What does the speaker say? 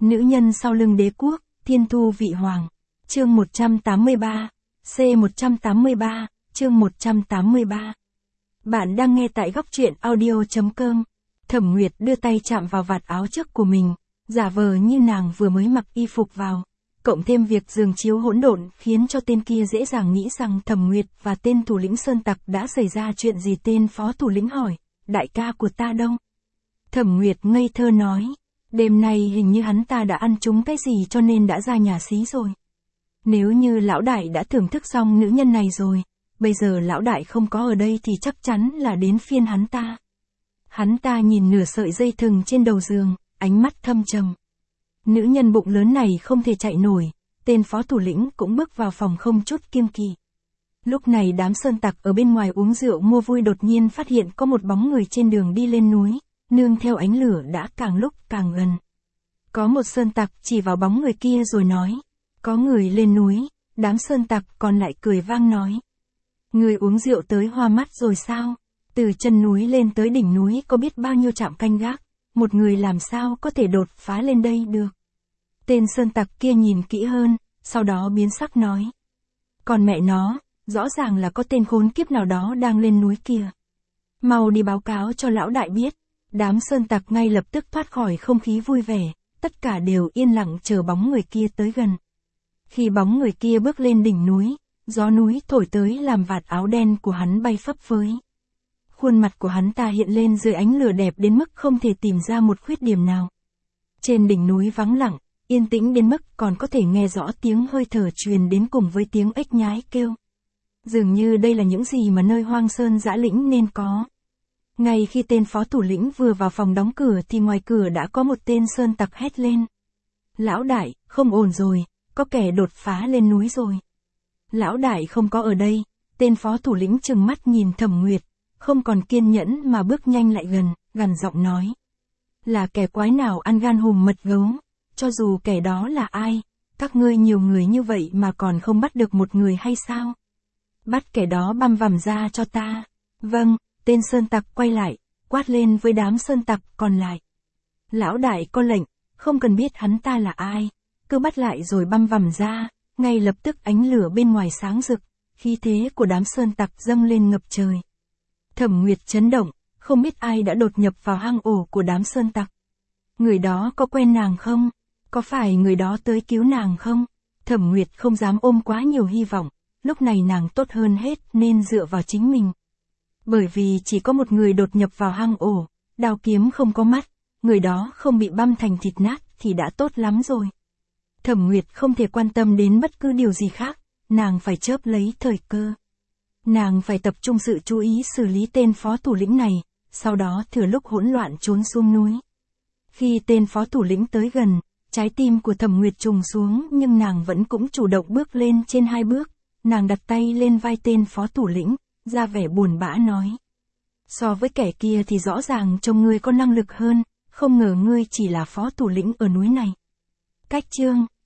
Nữ nhân sau lưng đế quốc, thiên thu vị hoàng. Chương 183. C183, chương 183. Bạn đang nghe tại góc truyện audio.com. Thẩm Nguyệt đưa tay chạm vào vạt áo trước của mình, giả vờ như nàng vừa mới mặc y phục vào. Cộng thêm việc giường chiếu hỗn độn khiến cho tên kia dễ dàng nghĩ rằng Thẩm Nguyệt và tên thủ lĩnh Sơn Tặc đã xảy ra chuyện gì. Tên phó thủ lĩnh hỏi, đại ca của ta đâu? Thẩm Nguyệt ngây thơ nói, đêm nay hình như hắn ta đã ăn trúng cái gì cho nên đã ra nhà xí rồi. Nếu như lão đại đã thưởng thức xong nữ nhân này rồi, bây giờ lão đại không có ở đây thì chắc chắn là đến phiên hắn ta. Hắn ta nhìn nửa sợi dây thừng trên đầu giường, ánh mắt thâm trầm. Nữ nhân bụng lớn này không thể chạy nổi, tên phó thủ lĩnh cũng bước vào phòng không chút kiêng kỵ. Lúc này đám sơn tặc ở bên ngoài uống rượu mua vui đột nhiên phát hiện có một bóng người trên đường đi lên núi, nương theo ánh lửa đã càng lúc càng gần. Có một sơn tặc chỉ vào bóng người kia rồi nói, có người lên núi. Đám sơn tặc còn lại cười vang nói, người uống rượu tới hoa mắt rồi sao? Từ chân núi lên tới đỉnh núi có biết bao nhiêu trạm canh gác, một người làm sao có thể đột phá lên đây được? Tên sơn tặc kia nhìn kỹ hơn, sau đó biến sắc nói, còn mẹ nó, rõ ràng là có tên khốn kiếp nào đó đang lên núi kìa. Mau đi báo cáo cho lão đại biết. Đám sơn tặc ngay lập tức thoát khỏi không khí vui vẻ, tất cả đều yên lặng chờ bóng người kia tới gần. Khi bóng người kia bước lên đỉnh núi, gió núi thổi tới làm vạt áo đen của hắn bay phấp phới. Khuôn mặt của hắn ta hiện lên dưới ánh lửa đẹp đến mức không thể tìm ra một khuyết điểm nào. Trên đỉnh núi vắng lặng, yên tĩnh đến mức còn có thể nghe rõ tiếng hơi thở truyền đến cùng với tiếng ếch nhái kêu. Dường như đây là những gì mà nơi hoang sơn dã lĩnh nên có. Ngay khi tên phó thủ lĩnh vừa vào phòng đóng cửa thì ngoài cửa đã có một tên sơn tặc hét lên. Lão đại, không ổn rồi, có kẻ đột phá lên núi rồi. Lão đại không có ở đây, tên phó thủ lĩnh trừng mắt nhìn Thẩm Nguyệt, không còn kiên nhẫn mà bước nhanh lại gần, gằn giọng nói. Là kẻ quái nào ăn gan hùm mật gấu, cho dù kẻ đó là ai, các ngươi nhiều người như vậy mà còn không bắt được một người hay sao? Bắt kẻ đó băm vằm ra cho ta. Vâng. Tên sơn tặc quay lại, quát lên với đám sơn tặc còn lại. Lão đại có lệnh, không cần biết hắn ta là ai, cứ bắt lại rồi băm vằm ra. Ngay lập tức ánh lửa bên ngoài sáng rực, khí thế của đám sơn tặc dâng lên ngập trời. Thẩm Nguyệt chấn động, không biết ai đã đột nhập vào hang ổ của đám sơn tặc. Người đó có quen nàng không? Có phải người đó tới cứu nàng không? Thẩm Nguyệt không dám ôm quá nhiều hy vọng, lúc này nàng tốt hơn hết nên dựa vào chính mình. Bởi vì chỉ có một người đột nhập vào hang ổ, đao kiếm không có mắt, người đó không bị băm thành thịt nát thì đã tốt lắm rồi. Thẩm Nguyệt không thể quan tâm đến bất cứ điều gì khác, nàng phải chớp lấy thời cơ. Nàng phải tập trung sự chú ý xử lý tên phó thủ lĩnh này, sau đó thừa lúc hỗn loạn trốn xuống núi. Khi tên phó thủ lĩnh tới gần, trái tim của Thẩm Nguyệt trùng xuống nhưng nàng vẫn cũng chủ động bước lên trên 2 bước, nàng đặt tay lên vai tên phó thủ lĩnh, ra vẻ buồn bã nói. So với kẻ kia thì rõ ràng trông ngươi có năng lực hơn, không ngờ ngươi chỉ là phó thủ lĩnh ở núi này. Cách chương